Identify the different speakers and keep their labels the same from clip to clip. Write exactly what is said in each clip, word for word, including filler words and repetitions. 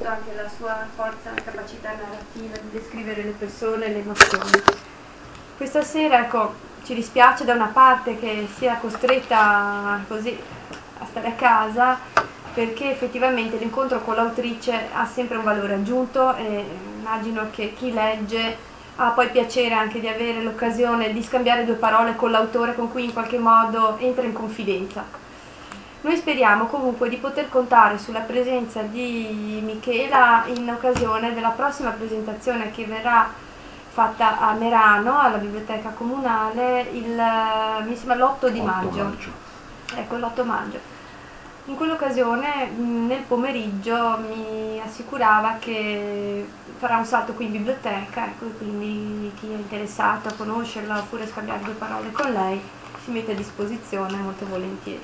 Speaker 1: anche la sua forza, la capacità narrativa di descrivere le persone e le emozioni. Questa sera, ecco, ci dispiace da una parte che sia costretta così a stare a casa, perché effettivamente l'incontro con l'autrice ha sempre un valore aggiunto e immagino che chi legge ha poi piacere anche di avere l'occasione di scambiare due parole con l'autore con cui in qualche modo entra in confidenza. Noi speriamo comunque di poter contare sulla presenza di Michela in occasione della prossima presentazione che verrà fatta a Merano, alla biblioteca comunale, il, mi sembra l'otto di maggio. maggio. Ecco, l'otto maggio. In quell'occasione, nel pomeriggio, mi assicurava che farà un salto qui in biblioteca, ecco, quindi chi è interessato a conoscerla oppure a scambiare due parole con lei si mette a disposizione molto volentieri.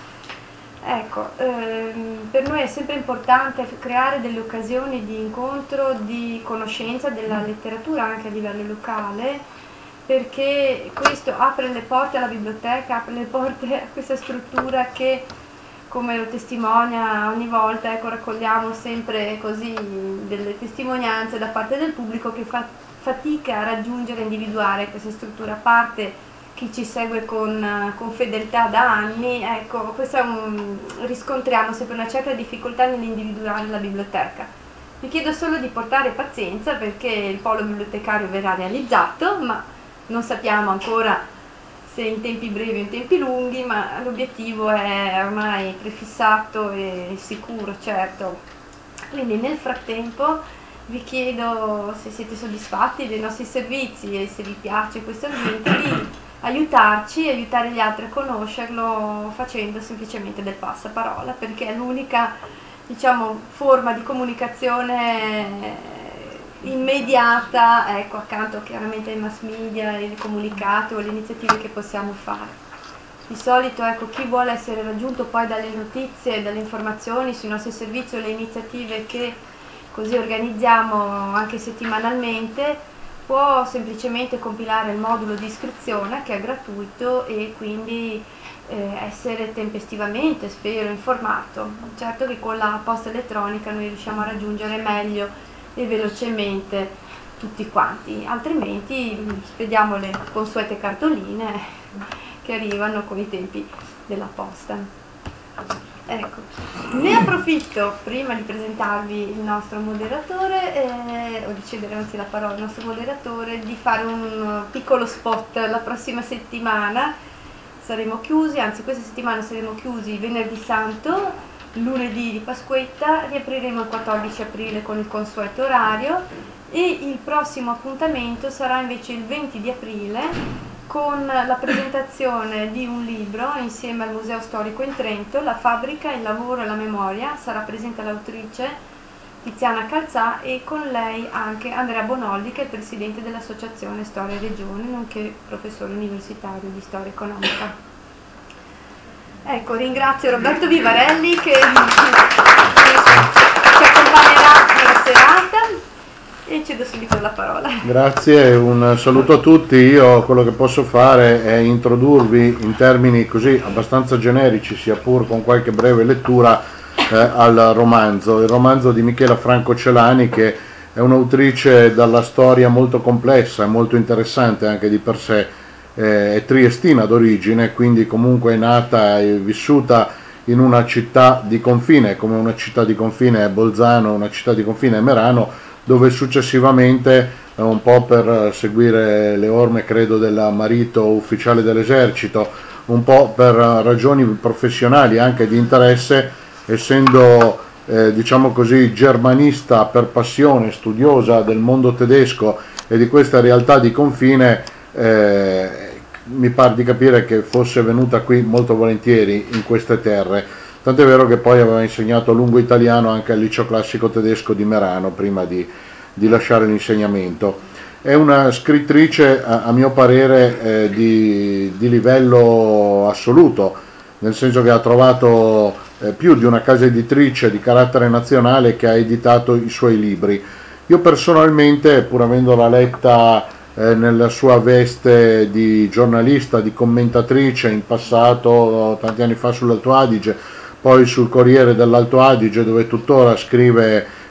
Speaker 1: Ecco, ehm, per noi è sempre importante creare delle occasioni di incontro, di conoscenza della letteratura anche a livello locale, perché questo apre le porte alla biblioteca, apre le porte a questa struttura che, come lo testimonia ogni volta, ecco, raccogliamo sempre così delle testimonianze da parte del pubblico che fa fatica a raggiungere e individuare questa struttura, a parte chi ci segue con, con fedeltà da anni, ecco, questo è un, riscontriamo sempre una certa difficoltà nell'individuare la biblioteca. Vi chiedo solo di portare pazienza perché il polo bibliotecario verrà realizzato, ma non sappiamo ancora se in tempi brevi o in tempi lunghi, ma l'obiettivo è ormai prefissato e sicuro, certo. Quindi nel frattempo vi chiedo, se siete soddisfatti dei nostri servizi e se vi piace questo ambiente, di aiutarci, aiutare gli altri a conoscerlo facendo semplicemente del passaparola, perché è l'unica, diciamo, forma di comunicazione immediata, ecco, accanto chiaramente ai mass media, ai comunicati o alle iniziative che possiamo fare. Di solito, ecco, chi vuole essere raggiunto poi dalle notizie, dalle informazioni sui nostri servizi o le iniziative che così organizziamo anche settimanalmente, può semplicemente compilare il modulo di iscrizione che è gratuito e quindi eh, essere tempestivamente, spero, informato. Certo che con la posta elettronica noi riusciamo a raggiungere meglio e velocemente tutti quanti, altrimenti spediamo le consuete cartoline che arrivano con i tempi della posta. Ecco, ne approfitto prima di presentarvi il nostro moderatore, eh, o di cedere anzi la parola al nostro moderatore, di fare un piccolo spot. La prossima settimana saremo chiusi, anzi questa settimana saremo chiusi venerdì santo, lunedì di Pasquetta, riapriremo il quattordici aprile con il consueto orario e il prossimo appuntamento sarà invece il venti di aprile con la presentazione di un libro insieme al Museo Storico in Trento, La fabbrica, il lavoro e la memoria. Sarà presente l'autrice Tiziana Calzà e con lei anche Andrea Bonoldi, che è il presidente dell'Associazione Storia e Regione, nonché professore universitario di storia economica. Ecco, ringrazio Roberto Vivarelli che ci accompagnerà nella serata e cedo subito la parola.
Speaker 2: Grazie, un saluto a tutti. Io quello che posso fare è introdurvi in termini così abbastanza generici, sia pur con qualche breve lettura, eh, al romanzo. Il romanzo di Michela Franco Celani, che è un'autrice dalla storia molto complessa e molto interessante anche di per sé. È triestina d'origine, quindi comunque è nata e vissuta in una città di confine, come una città di confine è Bolzano, una città di confine è Merano, dove successivamente, un po' per seguire le orme credo del marito ufficiale dell'esercito, un po' per ragioni professionali anche di interesse, essendo eh, diciamo così germanista per passione, studiosa del mondo tedesco e di questa realtà di confine, eh, mi pare di capire che fosse venuta qui molto volentieri in queste terre, tant'è vero che poi aveva insegnato lungo italiano anche al liceo classico tedesco di Merano prima di, di lasciare l'insegnamento. È una scrittrice a, a mio parere eh, di, di livello assoluto, nel senso che ha trovato eh, più di una casa editrice di carattere nazionale che ha editato i suoi libri. Io personalmente, pur avendola letta Eh, nella sua veste di giornalista, di commentatrice in passato, tanti anni fa sull'Alto Adige, poi sul Corriere dell'Alto Adige, dove tuttora scrive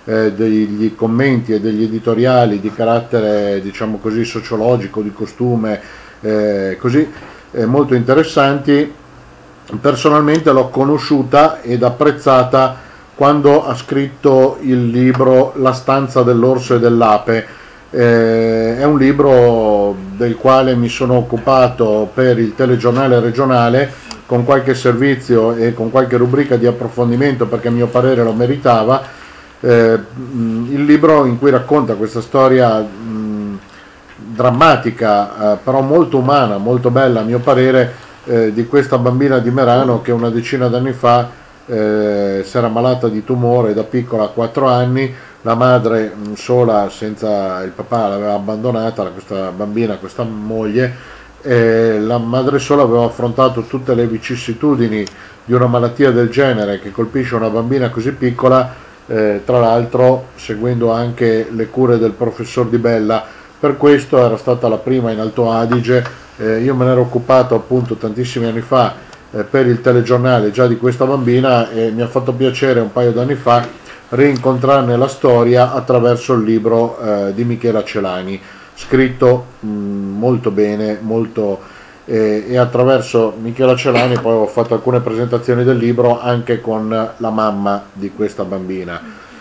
Speaker 2: eh, degli commenti e degli editoriali di carattere, diciamo così, sociologico, di costume, eh, così, eh, molto interessanti. Personalmente l'ho conosciuta ed apprezzata quando ha scritto il libro La stanza dell'orso e dell'ape. Eh, è un libro del quale mi sono occupato per il telegiornale regionale con qualche servizio e con qualche rubrica di approfondimento, perché a mio parere lo meritava. Eh, il libro in cui racconta questa storia mh, drammatica, eh, però molto umana, molto bella a mio parere, eh, di questa bambina di Merano che una decina d'anni fa eh, si era malata di tumore da piccola, a quattro anni. La madre mh, sola, senza il papà, l'aveva abbandonata, questa bambina, questa moglie. Eh, la madre sola aveva affrontato tutte le vicissitudini di una malattia del genere che colpisce una bambina così piccola, eh, tra l'altro seguendo anche le cure del professor Di Bella. Per questo era stata la prima in Alto Adige. Eh, io me ne ero occupato appunto tantissimi anni fa eh, per il telegiornale già di questa bambina, e mi ha fatto piacere un paio d'anni fa rincontrarne la storia attraverso il libro eh, di Michela Celani, scritto mh, molto bene, molto, eh, e attraverso Michela Celani poi ho fatto alcune presentazioni del libro anche con la mamma di questa bambina.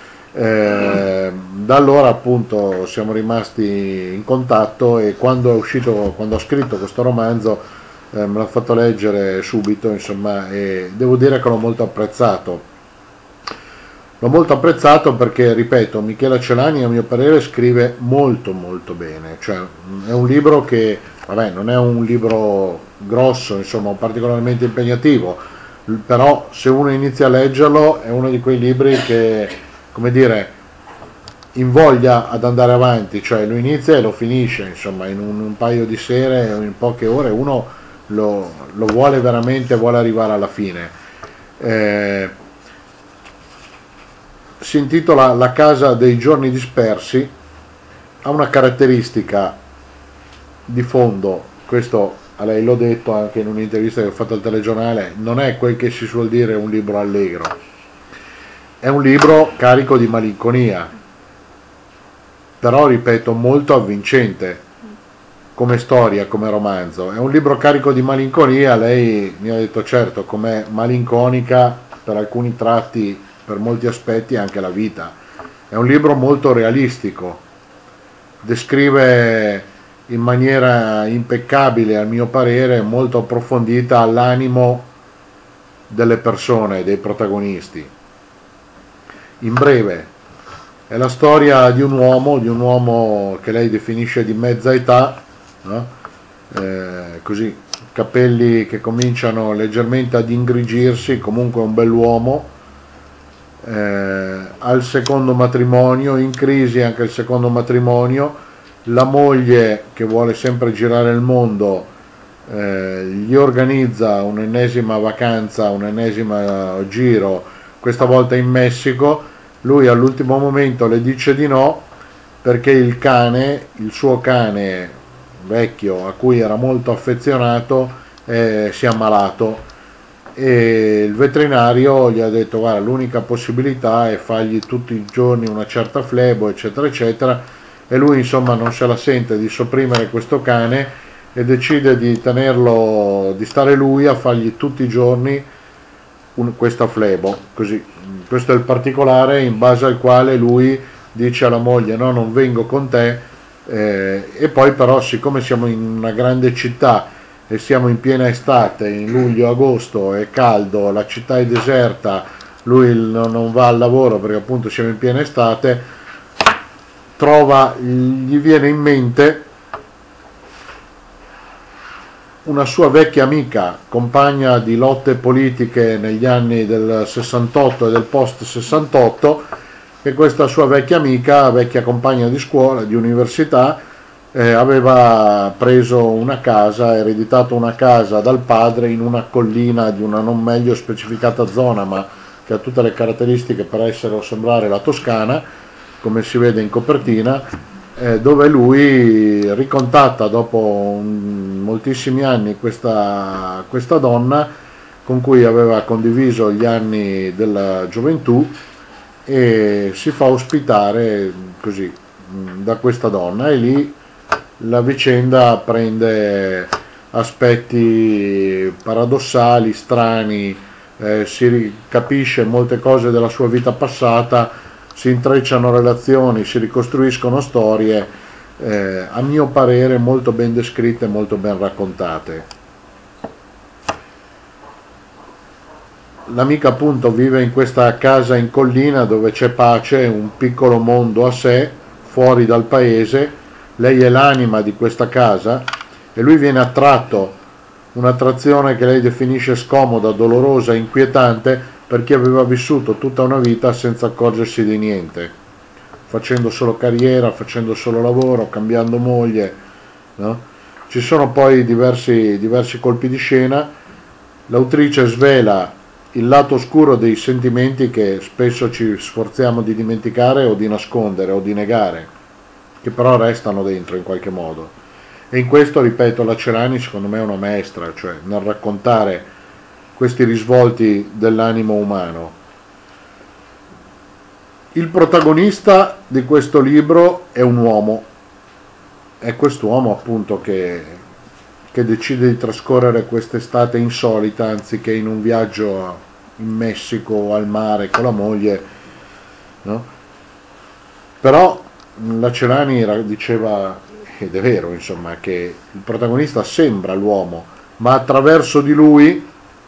Speaker 2: Eh, da allora appunto siamo rimasti in contatto, e quando è uscito, quando ho scritto questo romanzo, eh, me l'ha fatto leggere subito, insomma, e devo dire che l'ho molto apprezzato. L'ho molto apprezzato perché, ripeto, Michela Celani a mio parere scrive molto molto bene, cioè è un libro che, vabbè, non è un libro grosso, insomma, particolarmente impegnativo, però se uno inizia a leggerlo è uno di quei libri che, come dire, invoglia ad andare avanti, cioè lo inizia e lo finisce, insomma, in un, un paio di sere o in poche ore uno lo, lo vuole veramente, vuole arrivare alla fine. Eh, si intitola La casa dei giorni dispersi, ha una caratteristica di fondo, questo a lei l'ho detto anche in un'intervista che ho fatto al telegiornale, non è quel che si suol dire un libro allegro, è un libro carico di malinconia, però ripeto molto avvincente come storia, come romanzo. È un libro carico di malinconia, lei mi ha detto certo, com'è malinconica per alcuni tratti, per molti aspetti anche la vita. È un libro molto realistico, descrive in maniera impeccabile, a mio parere, molto approfondita, l'animo delle persone, dei protagonisti. In breve, è la storia di un uomo, di un uomo che lei definisce di mezza età, no? eh, così, capelli che cominciano leggermente ad ingrigirsi, comunque un bell'uomo. Eh, al secondo matrimonio, in crisi anche il secondo matrimonio, la moglie che vuole sempre girare il mondo eh, gli organizza un'ennesima vacanza, un ennesimo giro, questa volta in Messico. Lui all'ultimo momento le dice di no perché il cane, il suo cane vecchio a cui era molto affezionato, eh, si è ammalato, e il veterinario gli ha detto guarda, l'unica possibilità è fargli tutti i giorni una certa flebo, eccetera eccetera, e lui insomma non se la sente di sopprimere questo cane e decide di tenerlo, di stare lui a fargli tutti i giorni un, questa flebo, così. Questo è il particolare in base al quale lui dice alla moglie no, non vengo con te, eh, e poi però siccome siamo in una grande città e siamo in piena estate, in luglio, agosto, è caldo, la città è deserta, lui non va al lavoro perché appunto siamo in piena estate, trova, gli viene in mente una sua vecchia amica, compagna di lotte politiche negli anni del sessantotto e del post sessantotto, che questa sua vecchia amica, vecchia compagna di scuola, di università, eh, aveva preso una casa, ereditato una casa dal padre in una collina di una non meglio specificata zona, ma che ha tutte le caratteristiche per essere o sembrare la Toscana, come si vede in copertina, eh, dove lui ricontatta dopo un, moltissimi anni questa, questa donna con cui aveva condiviso gli anni della gioventù, e si fa ospitare così da questa donna, e lì la vicenda prende aspetti paradossali, strani, eh, si capisce molte cose della sua vita passata, si intrecciano relazioni, si ricostruiscono storie, eh, a mio parere molto ben descritte, molto ben raccontate. L'amica appunto vive in questa casa in collina dove c'è pace, un piccolo mondo a sé, fuori dal paese. Lei è l'anima di questa casa e lui viene attratto, un'attrazione che lei definisce scomoda, dolorosa, inquietante, perché aveva vissuto tutta una vita senza accorgersi di niente, facendo solo carriera, facendo solo lavoro, cambiando moglie, no? Ci sono poi diversi, diversi colpi di scena. L'autrice svela il lato oscuro dei sentimenti che spesso ci sforziamo di dimenticare o di nascondere o di negare, che però restano dentro in qualche modo. E in questo, ripeto, la Celani secondo me è una maestra, cioè nel raccontare questi risvolti dell'animo umano. Il protagonista di questo libro è un uomo, è quest'uomo appunto che, che decide di trascorrere quest'estate insolita, anziché in un viaggio in Messico o al mare con la moglie, no? Però la Celani diceva, ed è vero insomma, che il protagonista sembra l'uomo, ma attraverso di lui,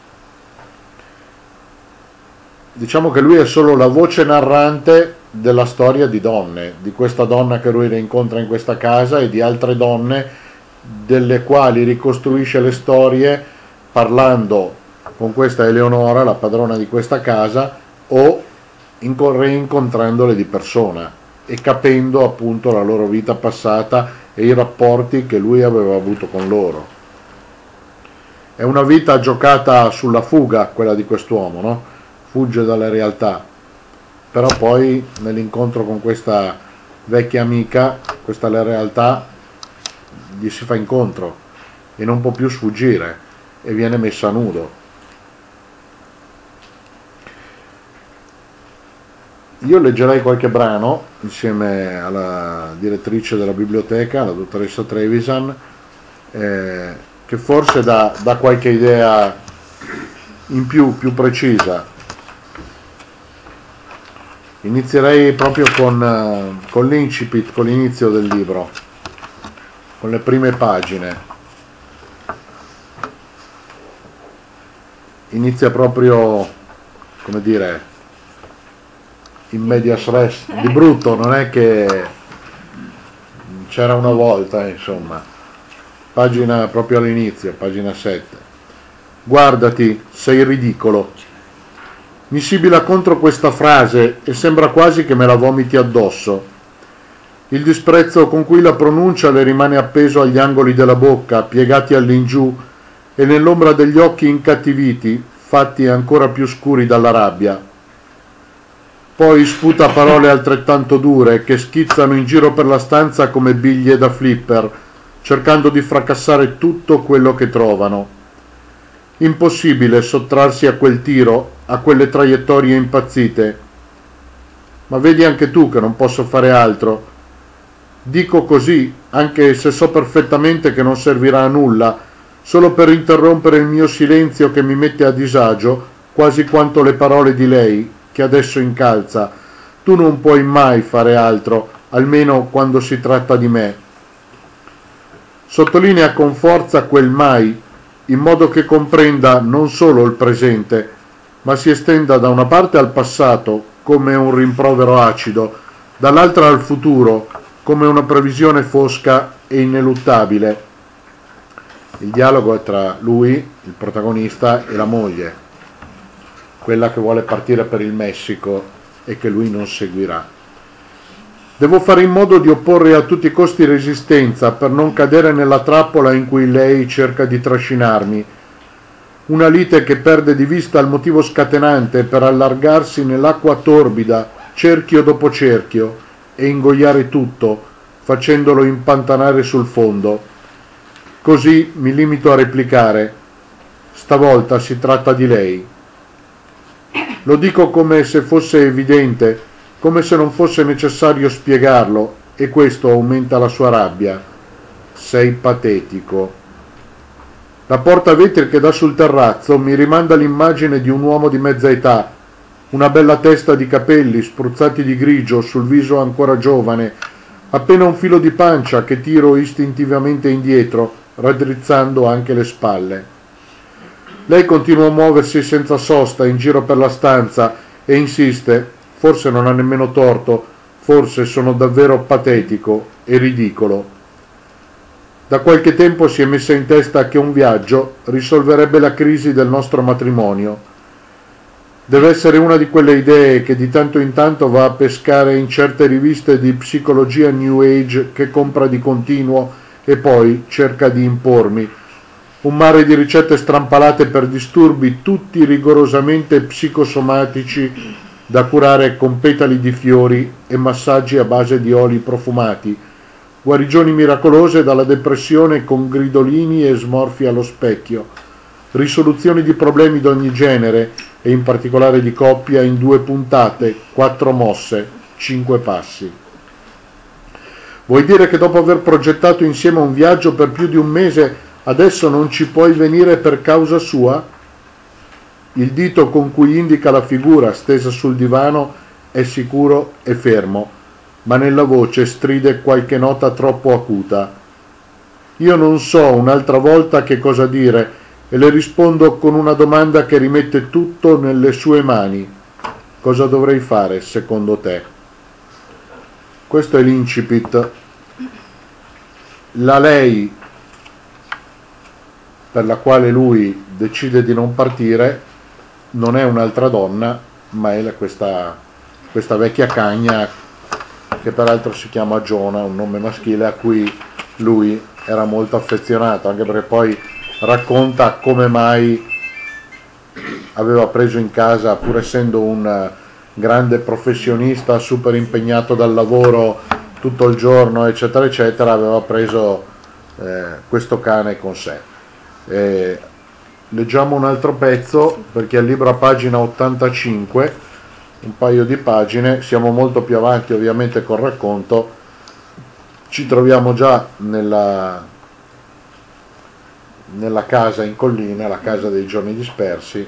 Speaker 2: diciamo che lui è solo la voce narrante della storia di donne, di questa donna che lui rincontra in questa casa e di altre donne delle quali ricostruisce le storie parlando con questa Eleonora, la padrona di questa casa, o rincontrandole di persona e capendo appunto la loro vita passata e i rapporti che lui aveva avuto con loro. È una vita giocata sulla fuga, quella di quest'uomo, no? Fugge dalle realtà, però poi nell'incontro con questa vecchia amica, questa la realtà gli si fa incontro e non può più sfuggire e viene messa a nudo. Io leggerei qualche brano insieme alla direttrice della biblioteca, la dottoressa Trevisan, eh, che forse dà, dà qualche idea in più, più precisa. Inizierei proprio con, con l'incipit, con l'inizio del libro, con le prime pagine. Inizia proprio, come dire, in medias res, di brutto, non è che c'era una volta, insomma. Pagina proprio all'inizio, pagina sette. Guardati, sei ridicolo. Mi sibila contro questa frase e sembra quasi che me la vomiti addosso. Il disprezzo con cui la pronuncia le rimane appeso agli angoli della bocca, piegati all'ingiù, e nell'ombra degli occhi incattiviti, fatti ancora più scuri dalla rabbia. Poi sputa parole altrettanto dure che schizzano in giro per la stanza come biglie da flipper, cercando di fracassare tutto quello che trovano. Impossibile sottrarsi a quel tiro, a quelle traiettorie impazzite. Ma vedi anche tu che non posso fare altro. Dico così, anche se so perfettamente che non servirà a nulla, solo per interrompere il mio silenzio che mi mette a disagio, quasi quanto le parole di lei, che adesso incalza. Tu non puoi mai fare altro, almeno quando si tratta di me. Sottolinea con forza quel mai, in modo che comprenda non solo il presente, ma si estenda da una parte al passato, come un rimprovero acido, dall'altra al futuro, come una previsione fosca e ineluttabile. Il dialogo è tra lui, il protagonista, e la moglie, quella che vuole partire per il Messico e che lui non seguirà. Devo fare in modo di opporre a tutti i costi resistenza per non cadere nella trappola in cui lei cerca di trascinarmi. Una lite che perde di vista il motivo scatenante per allargarsi nell'acqua torbida, cerchio dopo cerchio, e ingoiare tutto, facendolo impantanare sul fondo. Così mi limito a replicare: stavolta si tratta di lei. Lo dico come se fosse evidente, come se non fosse necessario spiegarlo, e questo aumenta la sua rabbia. Sei patetico. La porta a vetri che dà sul terrazzo mi rimanda l'immagine di un uomo di mezza età, una bella testa di capelli spruzzati di grigio sul viso ancora giovane, appena un filo di pancia che tiro istintivamente indietro, raddrizzando anche le spalle. Lei continua a muoversi senza sosta in giro per la stanza e insiste, forse non ha nemmeno torto, forse sono davvero patetico e ridicolo. Da qualche tempo si è messa in testa che un viaggio risolverebbe la crisi del nostro matrimonio. Deve essere una di quelle idee che di tanto in tanto va a pescare in certe riviste di psicologia New Age che compra di continuo e poi cerca di impormi. Un mare di ricette strampalate per disturbi tutti rigorosamente psicosomatici da curare con petali di fiori e massaggi a base di oli profumati, guarigioni miracolose dalla depressione con gridolini e smorfie allo specchio, risoluzioni di problemi d'ogni genere e in particolare di coppia in due puntate, quattro mosse, cinque passi. Vuoi dire che dopo aver progettato insieme un viaggio per più di un mese adesso non ci puoi venire per causa sua? Il dito con cui indica la figura stesa sul divano è sicuro e fermo, ma nella voce stride qualche nota troppo acuta. Io non so un'altra volta che cosa dire e le rispondo con una domanda che rimette tutto nelle sue mani. Cosa dovrei fare secondo te? Questo è l'incipit. La lei per la quale lui decide di non partire non è un'altra donna, ma è questa, questa vecchia cagna che peraltro si chiama Giona, un nome maschile a cui lui era molto affezionato, anche perché poi racconta come mai aveva preso in casa, pur essendo un grande professionista super impegnato dal lavoro tutto il giorno eccetera eccetera, aveva preso eh, questo cane con sé. Eh, leggiamo un altro pezzo perché al libro a pagina ottantacinque, un paio di pagine, siamo molto più avanti ovviamente col racconto, ci troviamo già nella, nella casa in collina, la casa dei giorni dispersi.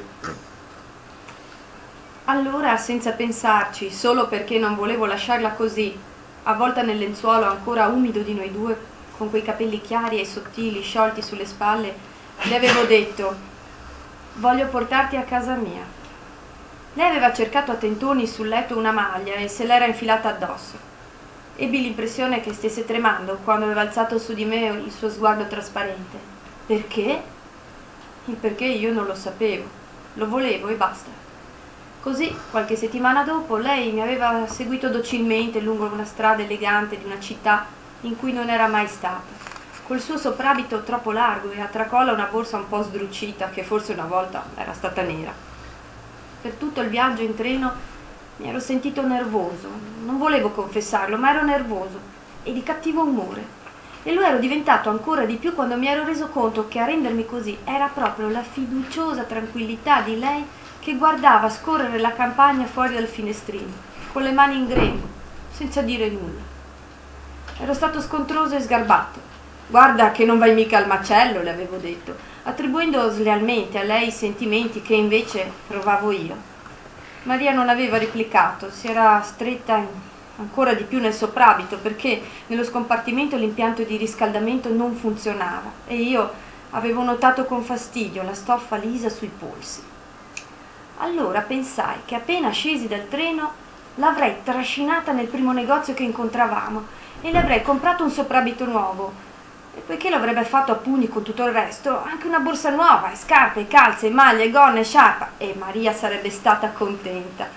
Speaker 1: Allora, senza pensarci, solo perché non volevo lasciarla così, avvolta nel lenzuolo ancora umido di noi due, con quei capelli chiari e sottili sciolti sulle spalle, le avevo detto: voglio portarti a casa mia. Lei aveva cercato a tentoni sul letto una maglia e se l'era infilata addosso. Ebbi l'impressione che stesse tremando quando aveva alzato su di me il suo sguardo trasparente. Perché? Il perché io non lo sapevo. Lo volevo e basta. Così, qualche settimana dopo, lei mi aveva seguito docilmente lungo una strada elegante di una città in cui non era mai stata, col suo soprabito troppo largo e a tracolla una borsa un po' sdrucita che forse una volta era stata nera. Per tutto il viaggio in treno mi ero sentito nervoso, non volevo confessarlo, ma ero nervoso e di cattivo umore. E lo ero diventato ancora di più quando mi ero reso conto che a rendermi così era proprio la fiduciosa tranquillità di lei che guardava scorrere la campagna fuori dal finestrino, con le mani in grembo, senza dire nulla. Ero stato scontroso e sgarbato. Guarda che non vai mica al macello, le avevo detto, attribuendo slealmente a lei i sentimenti che invece provavo io. Maria non aveva replicato, si era stretta ancora di più nel soprabito perché nello scompartimento l'impianto di riscaldamento non funzionava e io avevo notato con fastidio la stoffa lisa sui polsi. Allora pensai che appena scesi dal treno l'avrei trascinata nel primo negozio che incontravamo e le avrei comprato un soprabito nuovo. E poiché lo avrebbe fatto a pugni con tutto il resto, anche una borsa nuova, e scarpe, e calze, e maglie, gonne, sciarpa, e Maria sarebbe stata contenta.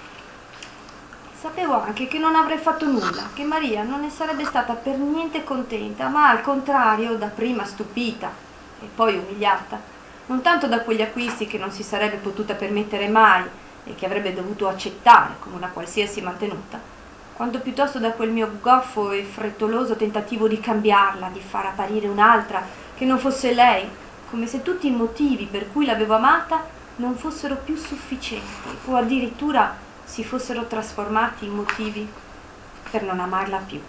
Speaker 1: Sapevo anche che non avrei fatto nulla, che Maria non ne sarebbe stata per niente contenta, ma al contrario, dapprima stupita e poi umiliata, non tanto da quegli acquisti che non si sarebbe potuta permettere mai e che avrebbe dovuto accettare come una qualsiasi mantenuta, quanto piuttosto da quel mio goffo e frettoloso tentativo di cambiarla, di far apparire un'altra che non fosse lei, come se tutti i motivi per cui l'avevo amata non fossero più sufficienti o addirittura si fossero trasformati in motivi per non amarla più.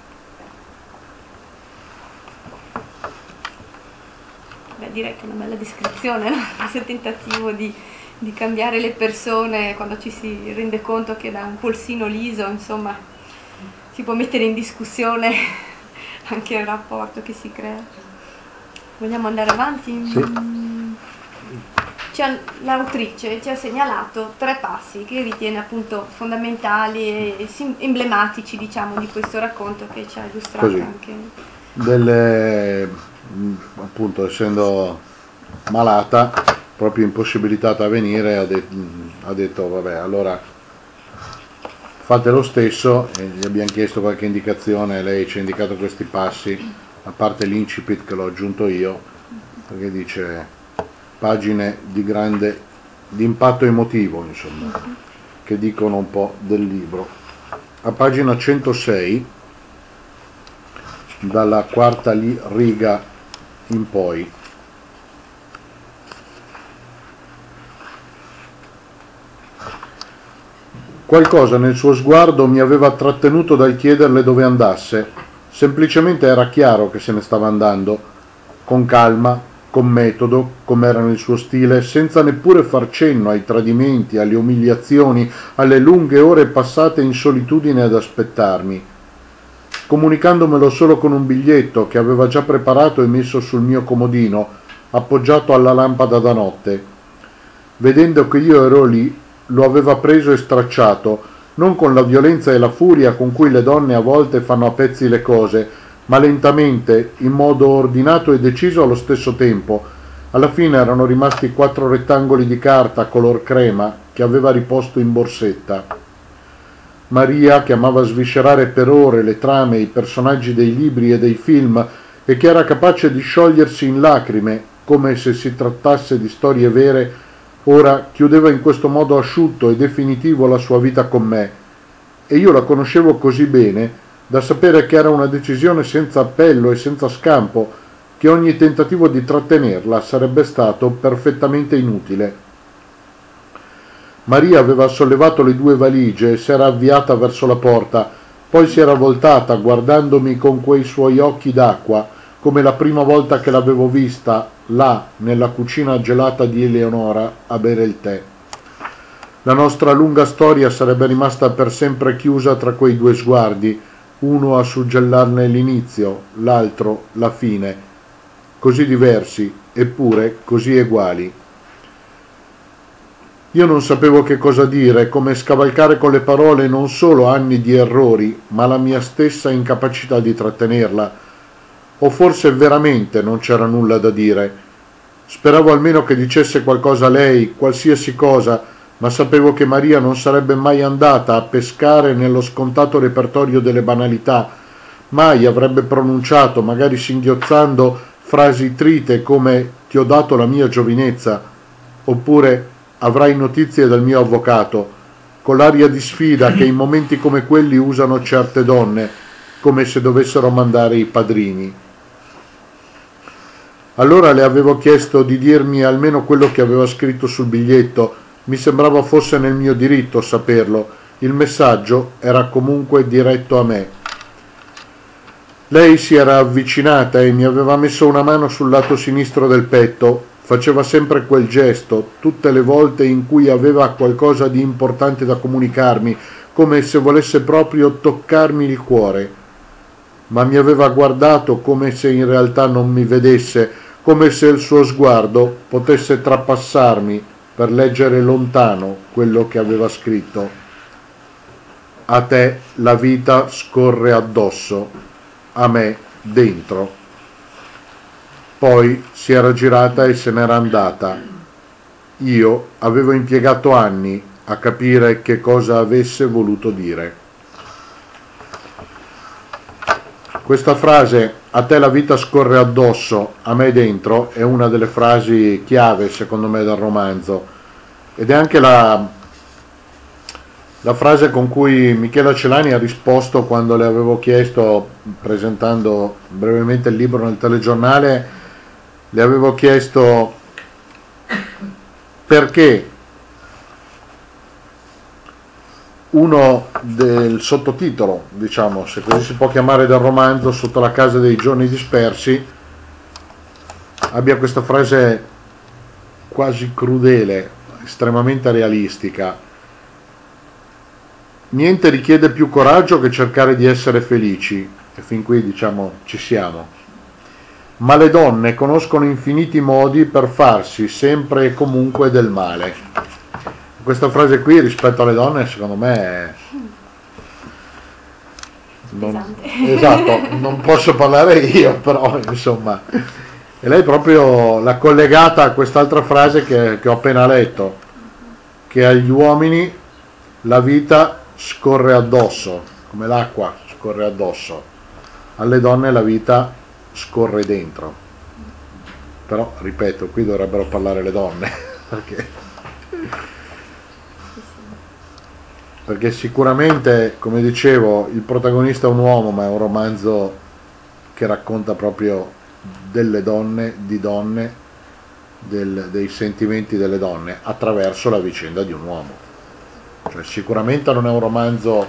Speaker 1: Beh, direi che è una bella descrizione, no? Questo tentativo di, di cambiare le persone quando ci si rende conto che da un polsino liso, insomma, si può mettere in discussione anche il rapporto che si crea. Vogliamo andare avanti?
Speaker 2: Sì.
Speaker 1: L'autrice ci ha segnalato tre passi che ritiene appunto fondamentali e emblematici, diciamo, di questo racconto che ci ha illustrato. Così. Anche.
Speaker 2: Delle, appunto, essendo malata, proprio impossibilitata a venire, ha, de ha detto vabbè, allora fate lo stesso, e gli abbiamo chiesto qualche indicazione, lei ci ha indicato questi passi, a parte l'incipit che l'ho aggiunto io, perché dice pagine di grande di impatto emotivo, insomma, uh-huh. che dicono un po' del libro. A pagina centosei, dalla quarta riga in poi, qualcosa nel suo sguardo mi aveva trattenuto dal chiederle dove andasse. Semplicemente era chiaro che se ne stava andando, con calma, con metodo, come era nel suo stile, senza neppure far cenno ai tradimenti, alle umiliazioni, alle lunghe ore passate in solitudine ad aspettarmi, comunicandomelo solo con un biglietto che aveva già preparato e messo sul mio comodino, appoggiato alla lampada da notte. Vedendo che io ero lì, lo aveva preso e stracciato, non con la violenza e la furia con cui le donne a volte fanno a pezzi le cose, ma lentamente, in modo ordinato e deciso allo stesso tempo. Alla fine erano rimasti quattro rettangoli di carta color crema che aveva riposto in borsetta. Maria, che amava sviscerare per ore le trame e i personaggi dei libri e dei film e che era capace di sciogliersi in lacrime, come se si trattasse di storie vere, ora chiudeva in questo modo asciutto e definitivo la sua vita con me. E io la conoscevo così bene da sapere che era una decisione senza appello e senza scampo, che ogni tentativo di trattenerla sarebbe stato perfettamente inutile. Maria aveva sollevato le due valigie e si era avviata verso la porta, poi si era voltata guardandomi con quei suoi occhi d'acqua, come la prima volta che l'avevo vista là nella cucina gelata di Eleonora a bere il tè. La nostra lunga storia sarebbe rimasta per sempre chiusa tra quei due sguardi, uno a suggellarne l'inizio, l'altro la fine, così diversi, eppure così uguali. Io non sapevo che cosa dire, come scavalcare con le parole non solo anni di errori, ma la mia stessa incapacità di trattenerla. O forse veramente non c'era nulla da dire. Speravo almeno che dicesse qualcosa a lei, qualsiasi cosa, ma sapevo che Maria non sarebbe mai andata a pescare nello scontato repertorio delle banalità, mai avrebbe pronunciato, magari singhiozzando, frasi trite come «ti ho dato la mia giovinezza», oppure «avrai notizie dal mio avvocato», con l'aria di sfida che in momenti come quelli usano certe donne, come se dovessero mandare i padrini. Allora le avevo chiesto di dirmi almeno quello che aveva scritto sul biglietto. Mi sembrava fosse nel mio diritto saperlo. Il messaggio era comunque diretto a me. Lei si era avvicinata e mi aveva messo una mano sul lato sinistro del petto. Faceva sempre quel gesto, tutte le volte in cui aveva qualcosa di importante da comunicarmi, come se volesse proprio toccarmi il cuore. Ma mi aveva guardato come se in realtà non mi vedesse, come se il suo sguardo potesse trapassarmi per leggere lontano quello che aveva scritto. A te la vita scorre addosso, a me dentro. Poi si era girata e se n'era andata. Io avevo impiegato anni a capire che cosa avesse voluto dire. Questa frase, a te la vita scorre addosso, a me dentro, è una delle frasi chiave secondo me del romanzo, ed è anche la, la frase con cui Michela Celani ha risposto quando le avevo chiesto, presentando brevemente il libro nel telegiornale, le avevo chiesto perché uno del sottotitolo, diciamo, se così si può chiamare, del romanzo, Sotto la casa dei giorni dispersi, abbia questa frase quasi crudele, estremamente realistica: niente richiede più coraggio che cercare di essere felici, e fin qui diciamo ci siamo, ma le donne conoscono infiniti modi per farsi sempre e comunque del male. Questa frase qui rispetto alle donne secondo me è... non, esatto, non posso parlare io, però insomma, e lei proprio l'ha collegata a quest'altra frase che, che ho appena letto, che agli uomini la vita scorre addosso, come l'acqua scorre addosso, alle donne la vita scorre dentro. Però ripeto, qui dovrebbero parlare le donne perché perché sicuramente, come dicevo, il protagonista è un uomo, ma è un romanzo che racconta proprio delle donne, di donne, del, dei sentimenti delle donne attraverso la vicenda di un uomo. Cioè, sicuramente non è un romanzo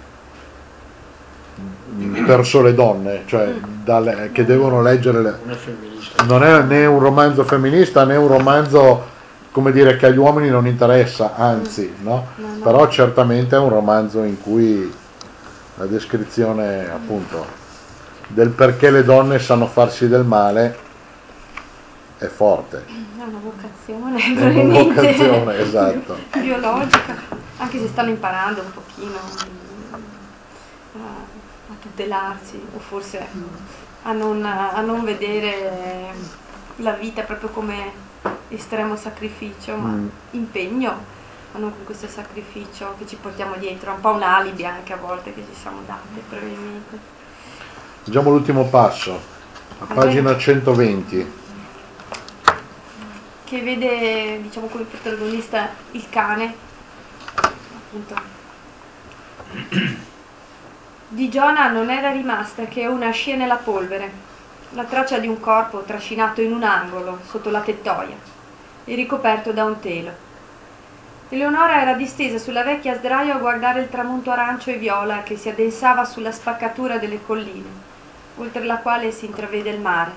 Speaker 2: per sole donne, cioè dalle, che devono leggere le, non è né un romanzo femminista né un romanzo, come dire, che agli uomini non interessa, anzi, no?
Speaker 1: No, no.
Speaker 2: Però certamente è un romanzo in cui la descrizione, appunto, del perché le donne sanno farsi del male è forte.
Speaker 1: È una vocazione,
Speaker 2: È una
Speaker 1: probabilmente
Speaker 2: vocazione, esatto.
Speaker 1: biologica, anche se stanno imparando un pochino a, a tutelarsi, o forse a non, a non vedere la vita proprio come estremo sacrificio, ma
Speaker 2: Mm.
Speaker 1: impegno, ma non con questo sacrificio che ci portiamo dietro, è un po' un alibi anche a volte che ci siamo date, probabilmente.
Speaker 2: Leggiamo l'ultimo passo, a pagina centoventi.
Speaker 1: Che vede, diciamo, come protagonista il cane, appunto. Di Giona non era rimasta che una scia nella polvere, la traccia di un corpo trascinato in un angolo sotto la tettoia e ricoperto da un telo. Eleonora era distesa sulla vecchia sdraio a guardare il tramonto arancio e viola che si addensava sulla spaccatura delle colline, oltre la quale si intravede il mare.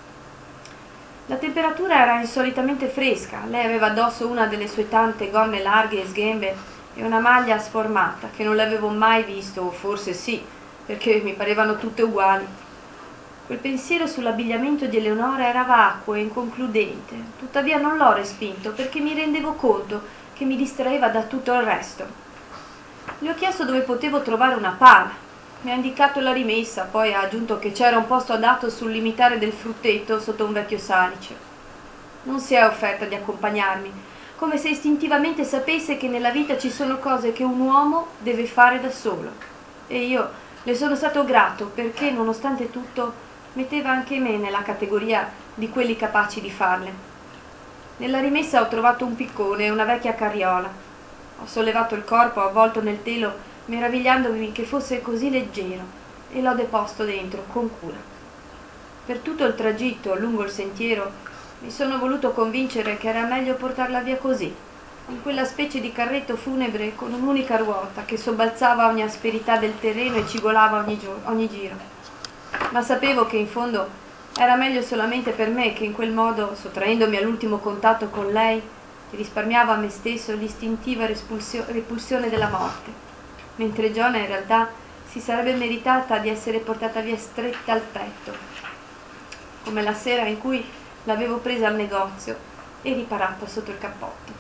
Speaker 1: La temperatura era insolitamente fresca, lei aveva addosso una delle sue tante gonne larghe e sghembe e una maglia sformata che non l'avevo mai visto, o forse sì, perché mi parevano tutte uguali. Quel pensiero sull'abbigliamento di Eleonora era vacuo e inconcludente, tuttavia non l'ho respinto perché mi rendevo conto che mi distraeva da tutto il resto. Le ho chiesto dove potevo trovare una pala. Mi ha indicato la rimessa, poi ha aggiunto che c'era un posto adatto sul limitare del frutteto sotto un vecchio salice. Non si è offerta di accompagnarmi, come se istintivamente sapesse che nella vita ci sono cose che un uomo deve fare da solo. E io le sono stato grato perché, nonostante tutto, metteva anche me nella categoria di quelli capaci di farle. Nella rimessa ho trovato un piccone e una vecchia carriola. Ho sollevato il corpo avvolto nel telo, meravigliandomi che fosse così leggero, e l'ho deposto dentro con cura. Per tutto il tragitto lungo il sentiero mi sono voluto convincere che era meglio portarla via così, in quella specie di carretto funebre con un'unica ruota che sobbalzava ogni asperità del terreno e cigolava ogni, gio- ogni giro. Ma sapevo che in fondo era meglio solamente per me, che in quel modo, sottraendomi all'ultimo contatto con lei, risparmiava a me stesso l'istintiva repulsio- repulsione della morte, mentre Giona in realtà si sarebbe meritata di essere portata via stretta al petto, come la sera in cui l'avevo presa al negozio e riparata sotto il cappotto.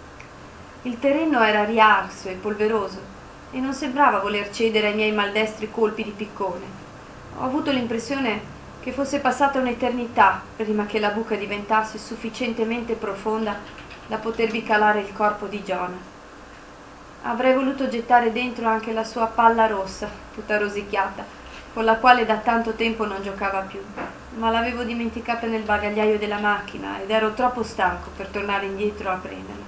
Speaker 1: Il terreno era riarso e polveroso e non sembrava voler cedere ai miei maldestri colpi di piccone. Ho avuto l'impressione che fosse passata un'eternità prima che la buca diventasse sufficientemente profonda da potervi calare il corpo di Giona. Avrei voluto gettare dentro anche la sua palla rossa, tutta rosicchiata, con la quale da tanto tempo non giocava più, ma l'avevo dimenticata nel bagagliaio della macchina ed ero troppo stanco per tornare indietro a prenderla.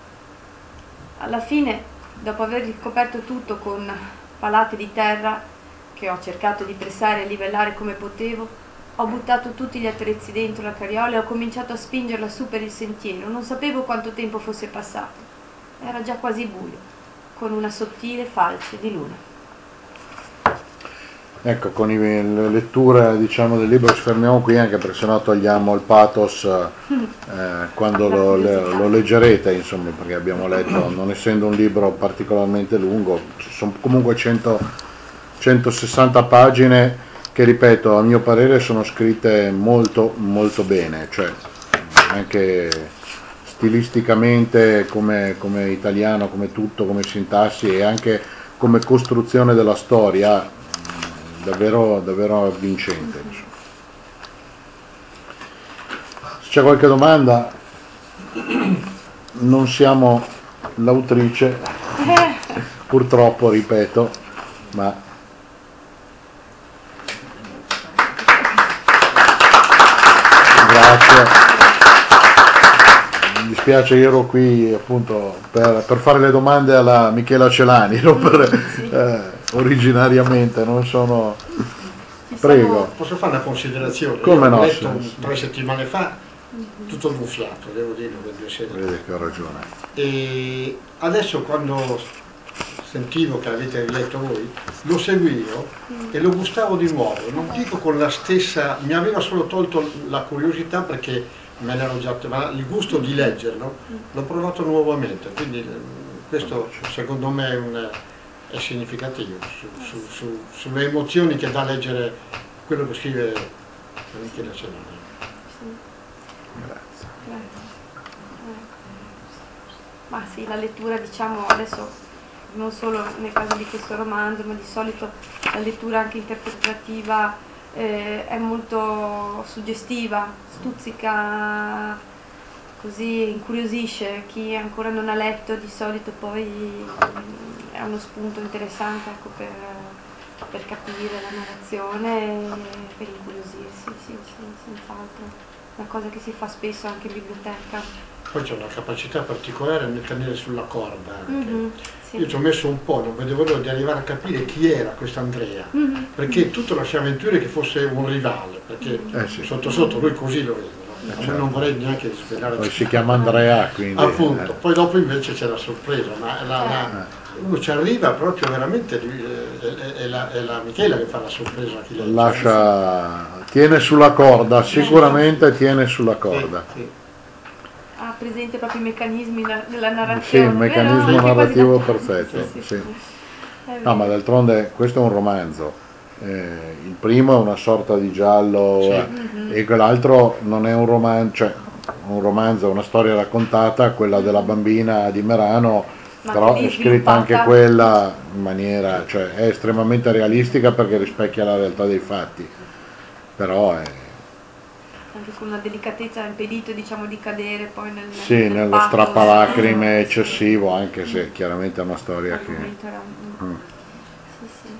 Speaker 1: Alla fine, dopo aver ricoperto tutto con palate di terra, che ho cercato di pressare e livellare come potevo, ho buttato tutti gli attrezzi dentro la carriola e ho cominciato a spingerla su per il sentiero. Non sapevo quanto tempo fosse passato. Era già quasi buio, con una sottile falce di luna.
Speaker 2: Ecco, con i- le letture diciamo, del libro ci fermiamo qui, anche perché sennò togliamo il pathos eh, quando lo, le- lo leggerete, insomma, perché abbiamo letto, non essendo un libro particolarmente lungo, ci sono comunque cento, centosessanta pagine che, ripeto, a mio parere sono scritte molto molto bene, cioè anche stilisticamente come, come italiano, come tutto, come sintassi e anche come costruzione della storia, davvero, davvero vincente. Insomma. Se c'è qualche domanda, non siamo l'autrice, purtroppo, ripeto, ma grazie. Mi dispiace, io ero qui appunto per, per fare le domande alla Michela Celani, non per, eh, originariamente, non sono... Prego.
Speaker 3: Posso fare una considerazione?
Speaker 2: Come
Speaker 3: Io
Speaker 2: no,
Speaker 3: ho letto
Speaker 2: sì, sì.
Speaker 3: tre settimane fa, tutto gonfiato, devo dire, per due sedute.
Speaker 2: Vedi che ho ragione.
Speaker 3: E adesso quando sentivo che avete riletto voi, lo seguivo e lo gustavo di nuovo, non dico con la stessa, mi aveva solo tolto la curiosità perché me l'ero già, ma il gusto di leggerlo l'ho provato nuovamente, quindi eh, questo secondo me è, un, è significativo su, su, su, sulle emozioni che dà leggere quello che scrive Michela Celani.
Speaker 2: Grazie.
Speaker 1: Ma sì, la lettura, diciamo, adesso non solo nel caso di questo romanzo, ma di solito la lettura anche interpretativa eh, è molto suggestiva, stuzzica, così incuriosisce. Chi ancora non ha letto di solito poi mm, è uno spunto interessante, ecco, per, per capire la narrazione e per incuriosirsi, sì, sì, senz'altro. Una cosa che si fa spesso anche in biblioteca.
Speaker 3: Poi c'è una capacità particolare nel tenere sulla corda anche.
Speaker 1: Mm-hmm, sì.
Speaker 3: Io ci ho messo un po', non vedevo l'ora di arrivare a capire chi era questo Andrea,
Speaker 1: Mm-hmm.
Speaker 3: perché tutto lasciava intuire che fosse un rivale, perché
Speaker 2: Eh sì.
Speaker 3: sotto sotto lui così lo vede, no?
Speaker 2: certo.
Speaker 3: Non vorrei neanche svelare.
Speaker 2: Poi si chiama Andrea, quindi...
Speaker 3: Appunto,
Speaker 2: eh.
Speaker 3: poi dopo invece c'è la sorpresa, ma la, la, uno ci arriva proprio veramente, eh, è, è, la, è la Michela che fa la sorpresa a chi legge.
Speaker 2: Lascia, tiene sulla corda, sicuramente tiene sulla corda.
Speaker 3: Sì, sì.
Speaker 1: Ha presente proprio i meccanismi na- della narrazione.
Speaker 2: Sì, il meccanismo
Speaker 1: vero? Anche quasi
Speaker 2: narrativo
Speaker 1: da-
Speaker 2: perfetto.
Speaker 1: Sì, sì,
Speaker 2: Sì.
Speaker 1: È
Speaker 2: No,
Speaker 1: vero.
Speaker 2: ma d'altronde questo è un romanzo. Eh, il primo è una sorta di giallo
Speaker 3: Sì.
Speaker 2: eh, e quell'altro non è un romanzo, cioè un romanzo, è una storia raccontata, quella della bambina di Merano,
Speaker 1: Ma
Speaker 2: però
Speaker 1: anche lì
Speaker 2: è scritta anche
Speaker 1: sviluppata.
Speaker 2: quella in maniera, cioè è estremamente realistica perché rispecchia la realtà dei fatti, però è,
Speaker 1: Anche con una delicatezza ha impedito, diciamo, di cadere poi nel,
Speaker 2: sì,
Speaker 1: nel
Speaker 2: nello
Speaker 1: pathos.
Speaker 2: strappalacrime eccessivo, anche se chiaramente è una storia che...
Speaker 1: L'argomento era un-
Speaker 2: Mm.
Speaker 1: Sì, sì.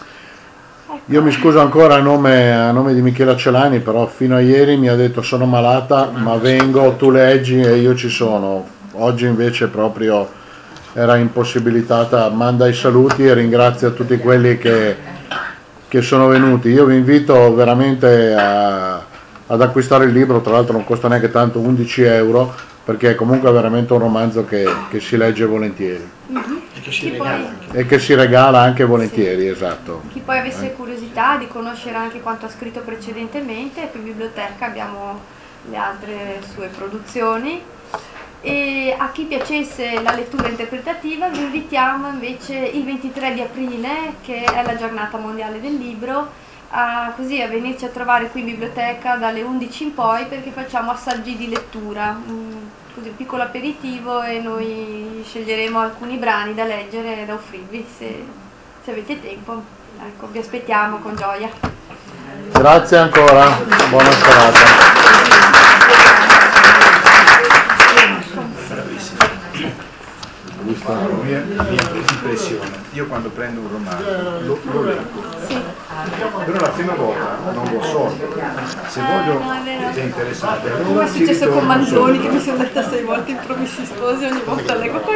Speaker 1: Ecco.
Speaker 2: Io mi scuso ancora a nome, a nome di Michela Celani, però fino a ieri mi ha detto sono malata, ma vengo, tu leggi e io ci sono. Oggi invece proprio era impossibilitata, manda i saluti e ringrazia tutti quelli che, che sono venuti. Io vi invito veramente a, ad acquistare il libro, tra l'altro non costa neanche tanto, undici euro, perché è comunque veramente un romanzo che, che si legge volentieri
Speaker 3: E che si
Speaker 1: Chi poi-
Speaker 3: regala anche.
Speaker 2: e che si regala anche volentieri, esatto.
Speaker 1: Chi poi avesse curiosità di conoscere anche quanto ha scritto precedentemente, qui in biblioteca abbiamo le altre sue produzioni. E a chi piacesse la lettura interpretativa vi invitiamo invece il ventitré di aprile, che è la giornata mondiale del libro, a, così a venirci a trovare qui in biblioteca dalle undici in poi, perché facciamo assaggi di lettura, un, così, un piccolo aperitivo, e noi sceglieremo alcuni brani da leggere e da offrirvi se, se avete tempo. Ecco, vi aspettiamo con gioia.
Speaker 2: Grazie ancora, buona serata.
Speaker 4: Mia, mia impressione, io quando prendo un romanzo lo, lo leggo, però la prima volta non lo so, se voglio
Speaker 1: no, è vero.
Speaker 4: è interessante,
Speaker 1: Come
Speaker 4: allora
Speaker 1: è
Speaker 4: ci
Speaker 1: successo con
Speaker 4: ritorno
Speaker 1: Manzoni,
Speaker 4: sopra.
Speaker 1: che mi sono detta sei volte in Promessi Sposi, ogni volta leggo